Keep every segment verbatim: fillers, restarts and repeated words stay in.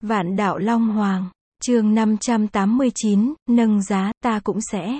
Vạn đạo Long Hoàng, chương năm trăm tám mươi chín, nâng giá, ta cũng sẽ.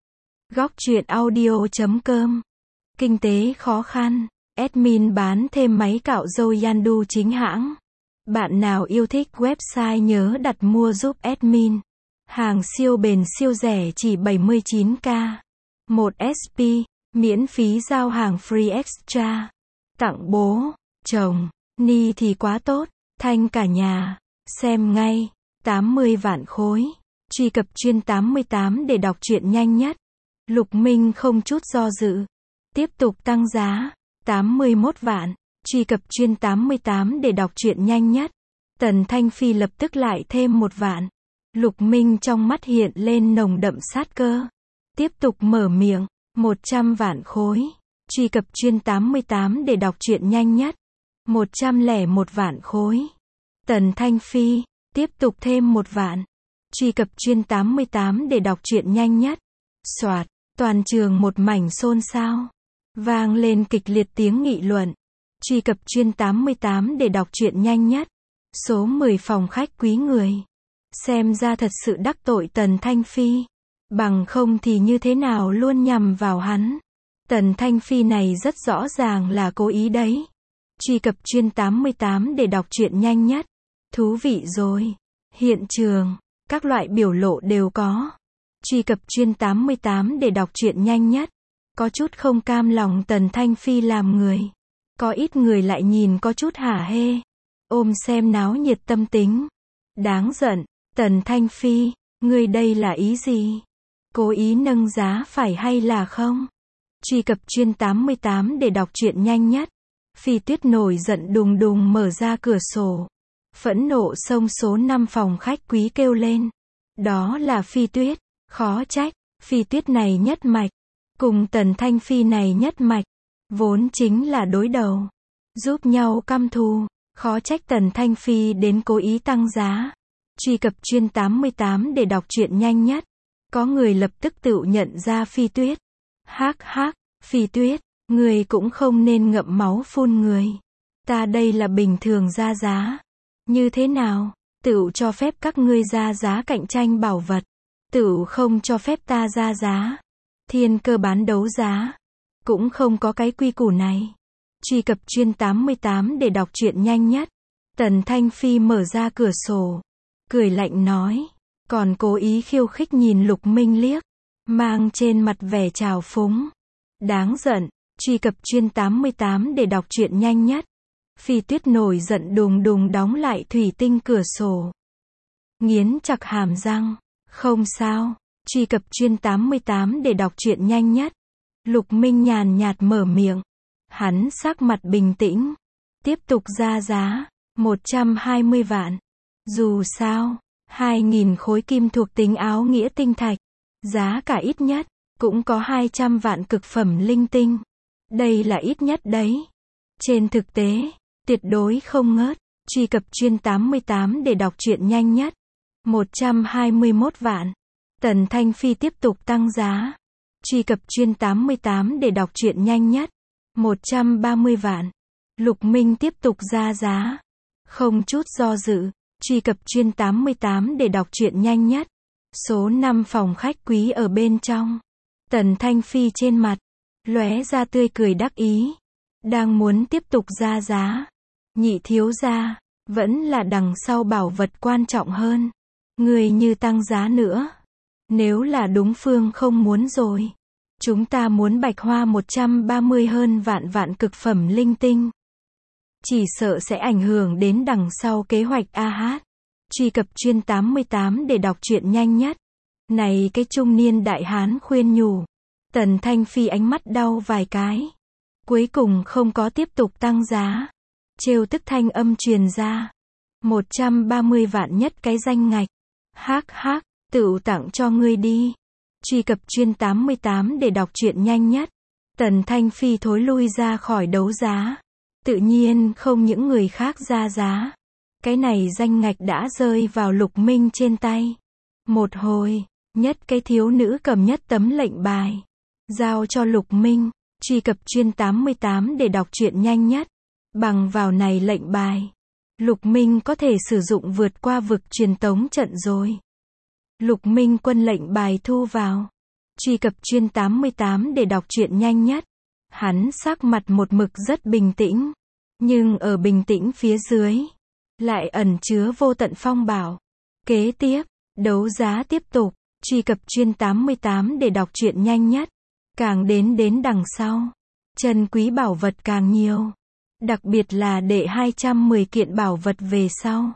Góc truyện audio chấm com. Kinh tế khó khăn, admin bán thêm máy cạo râu Yandu chính hãng. Bạn nào yêu thích website nhớ đặt mua giúp admin. Hàng siêu bền siêu rẻ chỉ bảy mươi chín k. một ét pê, miễn phí giao hàng free extra. Tặng bố, chồng, ni thì quá tốt, thanh cả nhà. Xem ngay, tám mươi vạn khối. Truy cập chuyên tám mươi tám để đọc truyện nhanh nhất. Lục Minh không chút do dự. Tiếp tục tăng giá, tám mươi mốt vạn. Truy cập chuyên tám mươi tám để đọc truyện nhanh nhất. Tần Thanh Phi lập tức lại thêm một vạn. Lục Minh trong mắt hiện lên nồng đậm sát cơ. Tiếp tục mở miệng, một trăm vạn khối. Truy cập chuyên tám mươi tám để đọc truyện nhanh nhất. một trăm lẻ một vạn khối. Tần Thanh Phi, tiếp tục thêm một vạn. Truy cập chuyên tám mươi tám để đọc truyện nhanh nhất. Soạt, toàn trường một mảnh xôn xao. Vang lên kịch liệt tiếng nghị luận. Truy cập chuyên tám mươi tám để đọc truyện nhanh nhất. Số mười phòng khách quý người. Xem ra thật sự đắc tội Tần Thanh Phi. Bằng không thì như thế nào luôn nhằm vào hắn. Tần Thanh Phi này rất rõ ràng là cố ý đấy. Truy cập chuyên tám mươi tám để đọc truyện nhanh nhất. Thú vị rồi. Hiện trường, các loại biểu lộ đều có. Truy cập chuyên tám mươi tám để đọc truyện nhanh nhất. Có chút không cam lòng Tần Thanh Phi làm người. Có ít người lại nhìn có chút hả hê. Ôm xem náo nhiệt tâm tính. Đáng giận, Tần Thanh Phi, ngươi đây là ý gì? Cố ý nâng giá phải hay là không? Truy cập chuyên tám mươi tám để đọc truyện nhanh nhất. Phi Tuyết nổi giận đùng đùng mở ra cửa sổ. Phẫn nộ xông số năm phòng khách quý kêu lên. Đó là Phi Tuyết, khó trách, Phi Tuyết này nhất mạch. Cùng Tần Thanh Phi này nhất mạch. Vốn chính là đối đầu. Giúp nhau căm thù, khó trách Tần Thanh Phi đến cố ý tăng giá. Truy cập chuyên tám mươi tám để đọc truyện nhanh nhất. Có người lập tức tự nhận ra Phi Tuyết. Hắc hắc, Phi Tuyết, người cũng không nên ngậm máu phun người. Ta đây là bình thường ra giá. Như thế nào? Tự cho phép các ngươi ra giá cạnh tranh bảo vật. Tự không cho phép ta ra giá. Thiên cơ bán đấu giá. Cũng không có cái quy củ này. Truy cập chuyên tám mươi tám để đọc truyện nhanh nhất. Tần Thanh Phi mở ra cửa sổ. Cười lạnh nói. Còn cố ý khiêu khích nhìn Lục Minh liếc. Mang trên mặt vẻ trào phúng. Đáng giận. Truy cập chuyên tám mươi tám để đọc truyện nhanh nhất. Phi Tuyết nổi giận đùng đùng đóng lại thủy tinh cửa sổ. Nghiến chặt hàm răng. Không sao. Truy cập chuyên tám mươi tám để đọc truyện nhanh nhất. Lục Minh nhàn nhạt mở miệng. Hắn sắc mặt bình tĩnh. Tiếp tục ra giá. một trăm hai mươi vạn. Dù sao, hai nghìn khối kim thuộc tính áo nghĩa tinh thạch. Giá cả ít nhất, cũng có hai trăm vạn cực phẩm linh tinh. Đây là ít nhất đấy. Trên thực tế, tuyệt đối không ngớt. Truy cập chuyên tám mươi tám để đọc truyện nhanh nhất. một trăm hai mươi mốt vạn. Tần Thanh Phi tiếp tục tăng giá. Truy cập chuyên tám mươi tám để đọc truyện nhanh nhất. một trăm ba mươi vạn. Lục Minh tiếp tục ra giá. Không chút do dự. Truy cập chuyên tám mươi tám để đọc truyện nhanh nhất. Số năm phòng khách quý ở bên trong. Tần Thanh Phi trên mặt lóe ra tươi cười đắc ý. Đang muốn tiếp tục ra giá. Nhị thiếu gia, vẫn là đằng sau bảo vật quan trọng hơn. Người như tăng giá nữa. Nếu là đúng phương không muốn rồi. Chúng ta muốn bạch hoa một trăm ba mươi hơn vạn vạn cực phẩm linh tinh. Chỉ sợ sẽ ảnh hưởng đến đằng sau kế hoạch a hát. Truy cập chuyên tám mươi tám để đọc truyện nhanh nhất. Này cái trung niên đại hán khuyên nhủ. Tần Thanh Phi ánh mắt đau vài cái. Cuối cùng không có tiếp tục tăng giá. Trêu tức thanh âm truyền ra. một trăm ba mươi vạn nhất cái danh ngạch. Hắc hắc, tự tặng cho ngươi đi. Truy cập chuyên tám mươi tám để đọc truyện nhanh nhất. Tần Thanh Phi thối lui ra khỏi đấu giá. Tự nhiên không những người khác ra giá. Cái này danh ngạch đã rơi vào Lục Minh trên tay. Một hồi, nhất cái thiếu nữ cầm nhất tấm lệnh bài. Giao cho Lục Minh. Truy cập chuyên tám mươi tám để đọc truyện nhanh nhất. Bằng vào này lệnh bài. Lục Minh có thể sử dụng vượt qua vực truyền tống trận rồi. Lục Minh Quân lệnh bài thu vào. Truy cập chuyên tám mươi tám để đọc truyện nhanh nhất. Hắn sắc mặt một mực rất bình tĩnh. Nhưng ở bình tĩnh phía dưới, lại ẩn chứa vô tận phong bảo. Kế tiếp, đấu giá tiếp tục. Truy cập chuyên tám mươi tám để đọc truyện nhanh nhất. Càng đến đến đằng sau, chân quý bảo vật càng nhiều. Đặc biệt là đệ hai trăm mười kiện bảo vật về sau.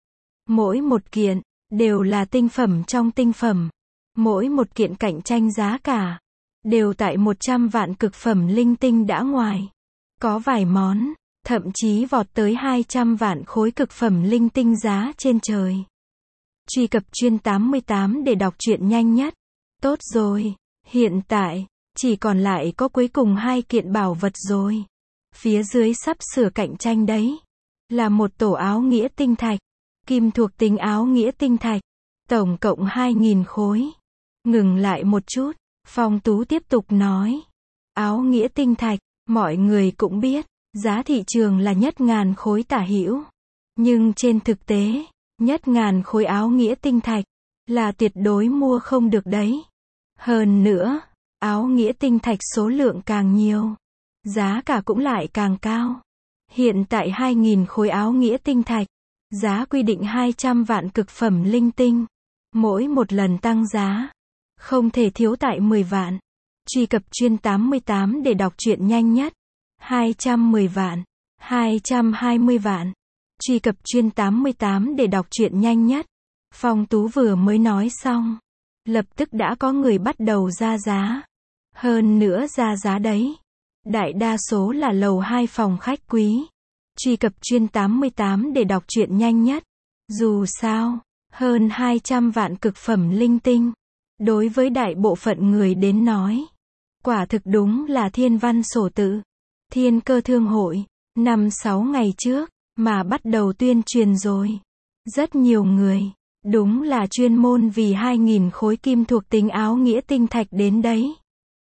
Mỗi một kiện, đều là tinh phẩm trong tinh phẩm. Mỗi một kiện cạnh tranh giá cả, đều tại một trăm vạn cực phẩm linh tinh đã ngoài. Có vài món, thậm chí vọt tới hai trăm vạn khối cực phẩm linh tinh giá trên trời. Truy cập chuyên tám mươi tám để đọc truyện nhanh nhất. Tốt rồi, hiện tại, chỉ còn lại có cuối cùng hai kiện bảo vật rồi. Phía dưới sắp sửa cạnh tranh đấy. Là một tổ áo nghĩa tinh thạch. Kim thuộc tính áo nghĩa tinh thạch. Tổng cộng hai nghìn khối. Ngừng lại một chút. Phong Tú tiếp tục nói. Áo nghĩa tinh thạch, mọi người cũng biết. Giá thị trường là nhất ngàn khối tả hữu. Nhưng trên thực tế, nhất ngàn khối áo nghĩa tinh thạch, là tuyệt đối mua không được đấy. Hơn nữa, áo nghĩa tinh thạch số lượng càng nhiều, giá cả cũng lại càng cao. Hiện tại hai nghìn khối áo nghĩa tinh thạch, giá quy định hai trăm vạn cực phẩm linh tinh. Mỗi một lần tăng giá, không thể thiếu tại mười vạn. Truy cập chuyên tám mươi tám để đọc truyện nhanh nhất. hai trăm mười vạn, hai trăm hai mươi vạn. Truy cập chuyên tám mươi tám để đọc truyện nhanh nhất. Phong Tú vừa mới nói xong, lập tức đã có người bắt đầu ra giá. Hơn nữa ra giá đấy, đại đa số là lầu hai phòng khách quý. Truy cập chuyên tám mươi tám để đọc truyện nhanh nhất. Dù sao, hơn hai trăm vạn cực phẩm linh tinh, đối với đại bộ phận người đến nói, quả thực đúng là thiên văn sổ tự. Thiên Cơ Thương Hội, năm sáu ngày trước, mà bắt đầu tuyên truyền rồi. Rất nhiều người, đúng là chuyên môn vì hai nghìn khối kim thuộc tính áo nghĩa tinh thạch đến đấy.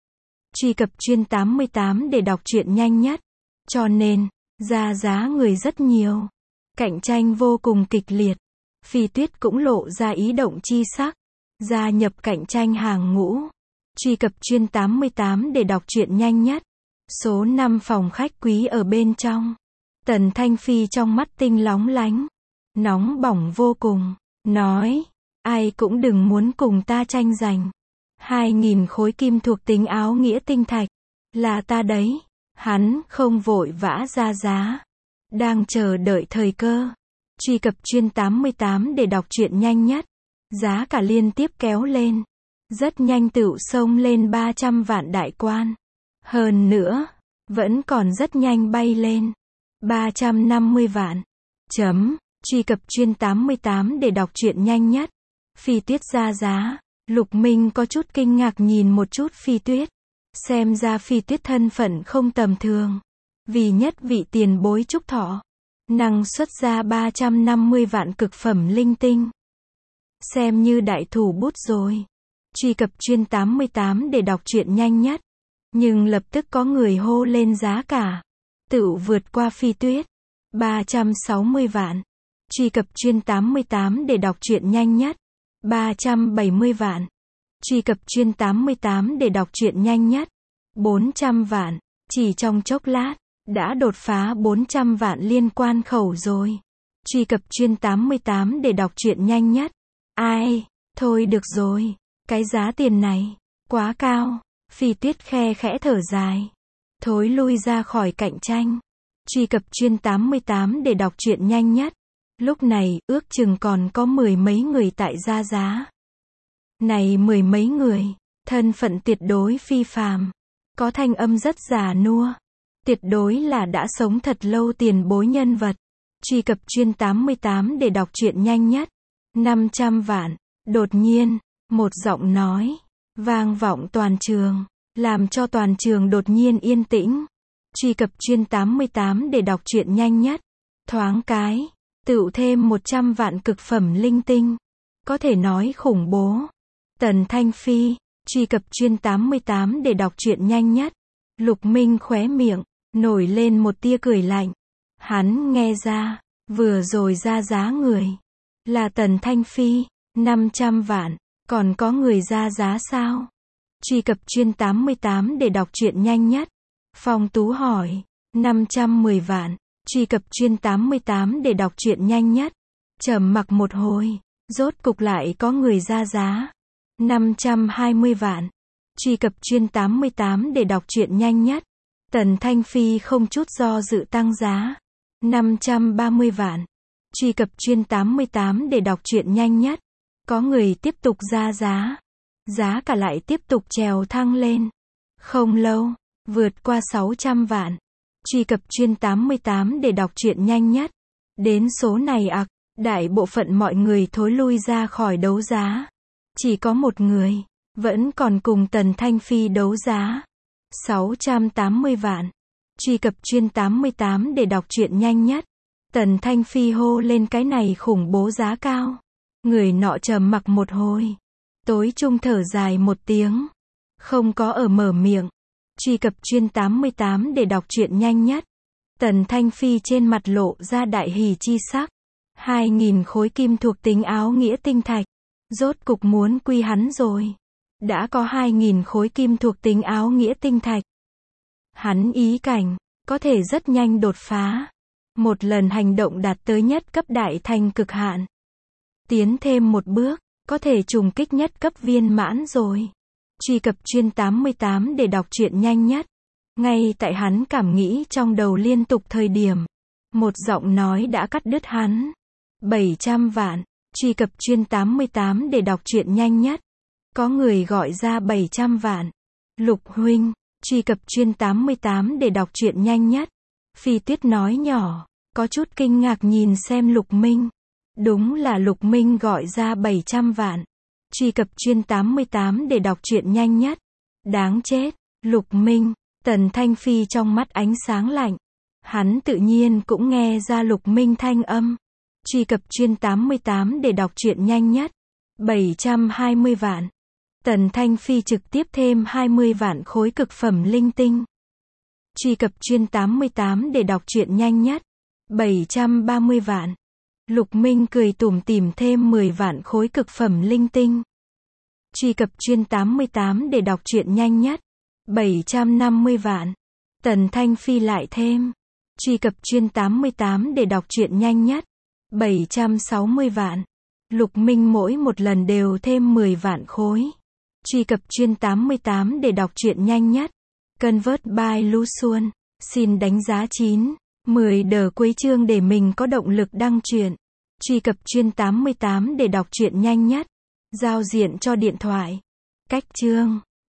Truy cập chuyên tám mươi tám để đọc truyện nhanh nhất. Cho nên, ra giá người rất nhiều. Cạnh tranh vô cùng kịch liệt. Phi Tuyết cũng lộ ra ý động chi sắc. Gia nhập cạnh tranh hàng ngũ. Truy cập chuyên tám mươi tám để đọc truyện nhanh nhất. Số năm phòng khách quý ở bên trong. Tần Thanh Phi trong mắt tinh lóng lánh. Nóng bỏng vô cùng. Nói, ai cũng đừng muốn cùng ta tranh giành. Hai nghìn khối kim thuộc tính áo nghĩa tinh thạch. Là ta đấy. Hắn không vội vã ra giá. Đang chờ đợi thời cơ. Truy cập chuyên tám mươi tám để đọc truyện nhanh nhất. Giá cả liên tiếp kéo lên. Rất nhanh tựu xông lên ba trăm vạn đại quan. Hơn nữa, vẫn còn rất nhanh bay lên. ba trăm năm mươi vạn. Chấm. Truy cập chuyên tám mươi tám để đọc truyện nhanh nhất. Phi Tuyết ra giá. Lục Minh có chút kinh ngạc nhìn một chút Phi Tuyết. Xem ra Phi Tuyết thân phận không tầm thường. Vì nhất vị tiền bối Trúc Thọ, năng xuất ra ba trăm năm mươi vạn cực phẩm linh tinh. Xem như đại thủ bút rồi. Truy cập chuyên tám mươi tám để đọc truyện nhanh nhất. Nhưng lập tức có người hô lên giá cả. Tựu vượt qua Phi Tuyết. ba trăm sáu mươi vạn. Truy cập chuyên tám mươi tám để đọc truyện nhanh nhất. ba trăm bảy mươi vạn. Truy cập chuyên tám mươi tám để đọc truyện nhanh nhất. bốn trăm vạn. Chỉ trong chốc lát, đã đột phá bốn trăm vạn liên quan khẩu rồi. Truy cập chuyên tám mươi tám để đọc truyện nhanh nhất. Ai, thôi được rồi. Cái giá tiền này, quá cao. Phi Tuyết khe khẽ thở dài. Thối lui ra khỏi cạnh tranh. Truy cập chuyên tám mươi tám để đọc truyện nhanh nhất. Lúc này, ước chừng còn có mười mấy người tại ra giá. Này mười mấy người, thân phận tuyệt đối phi phàm. Có thanh âm rất già nua. Tuyệt đối là đã sống thật lâu tiền bối nhân vật. Truy cập chuyên tám mươi tám để đọc truyện nhanh nhất. năm trăm vạn. Đột nhiên, một giọng nói, vang vọng toàn trường, làm cho toàn trường đột nhiên yên tĩnh. Truy cập chuyên tám mươi tám để đọc truyện nhanh nhất. Thoáng cái, tựu thêm một trăm vạn cực phẩm linh tinh. Có thể nói khủng bố. Tần Thanh Phi, truy cập chuyên tám mươi tám để đọc truyện nhanh nhất. Lục Minh khóe miệng, nổi lên một tia cười lạnh. Hắn nghe ra, Vừa rồi ra giá người là Tần Thanh Phi, năm trăm vạn. Còn có người ra giá sao? Truy cập chuyên tám mươi tám để đọc truyện nhanh nhất. Phong Tú hỏi. năm trăm mười vạn. Truy cập chuyên tám mươi tám để đọc truyện nhanh nhất. Trầm mặc một hồi. Rốt cục lại có người ra giá. năm trăm hai mươi vạn. Truy cập chuyên tám mươi tám để đọc truyện nhanh nhất. Tần Thanh Phi không chút do dự tăng giá. năm trăm ba mươi vạn. Truy cập chuyên tám mươi tám để đọc truyện nhanh nhất. Có người tiếp tục ra giá. Giá cả lại tiếp tục trèo thăng lên. Không lâu, vượt qua sáu trăm vạn. Truy cập chuyên tám mươi tám để đọc truyện nhanh nhất. Đến số này ặc, đại bộ phận mọi người thối lui ra khỏi đấu giá. Chỉ có một người, vẫn còn cùng Tần Thanh Phi đấu giá. sáu trăm tám mươi vạn. Truy cập chuyên tám mươi tám để đọc truyện nhanh nhất. Tần Thanh Phi hô lên cái này khủng bố giá cao. Người nọ trầm mặc một hồi. Tối trung thở dài một tiếng. Không có ở mở miệng. Truy cập chuyên tám mươi tám để đọc truyện nhanh nhất. Tần Thanh Phi trên mặt lộ ra đại hỉ chi sắc. Hai nghìn khối kim thuộc tính áo nghĩa tinh thạch. Rốt cục muốn quy hắn rồi. Đã có hai nghìn khối kim thuộc tính áo nghĩa tinh thạch. Hắn ý cảnh, có thể rất nhanh đột phá. Một lần hành động đạt tới nhất cấp đại thành cực hạn. Tiến thêm một bước, có thể trùng kích nhất cấp viên mãn rồi. Truy cập chuyên tám mươi tám để đọc truyện nhanh nhất. Ngay tại hắn cảm nghĩ trong đầu liên tục thời điểm. Một giọng nói đã cắt đứt hắn. bảy trăm vạn. Truy cập chuyên tám mươi tám để đọc truyện nhanh nhất. Có người gọi ra bảy trăm vạn. Lục huynh. Truy cập chuyên tám mươi tám để đọc truyện nhanh nhất. Phi Tuyết nói nhỏ. Có chút kinh ngạc nhìn xem Lục Minh. Đúng là Lục Minh gọi ra bảy trăm vạn. Truy cập chuyên tám mươi tám để đọc truyện nhanh nhất. Đáng chết. Lục Minh. Tần Thanh Phi trong mắt ánh sáng lạnh. Hắn tự nhiên cũng nghe ra Lục Minh thanh âm. Truy cập chuyên tám mươi tám để đọc truyện nhanh nhất. bảy trăm hai mươi vạn. Tần Thanh Phi trực tiếp thêm hai mươi vạn khối cực phẩm linh tinh. Truy cập chuyên tám mươi tám để đọc truyện nhanh nhất. bảy trăm ba mươi vạn. Lục Minh cười tủm tỉm thêm mười vạn khối cực phẩm linh tinh. Truy cập chuyên tám mươi tám để đọc truyện nhanh nhất. bảy trăm năm mươi vạn. Tần Thanh Phi lại thêm. Truy cập chuyên tám mươi tám để đọc truyện nhanh nhất. bảy trăm sáu mươi vạn. Lục Minh mỗi một lần đều thêm mười vạn khối. Truy cập chuyên tám mươi tám để đọc truyện nhanh nhất. Convert by Lu Xuân. Xin đánh giá chín, mười đờ cuối chương để mình có động lực đăng truyện. Truy cập chuyên tám mươi tám để đọc truyện nhanh nhất. Giao diện cho điện thoại. Cách chương.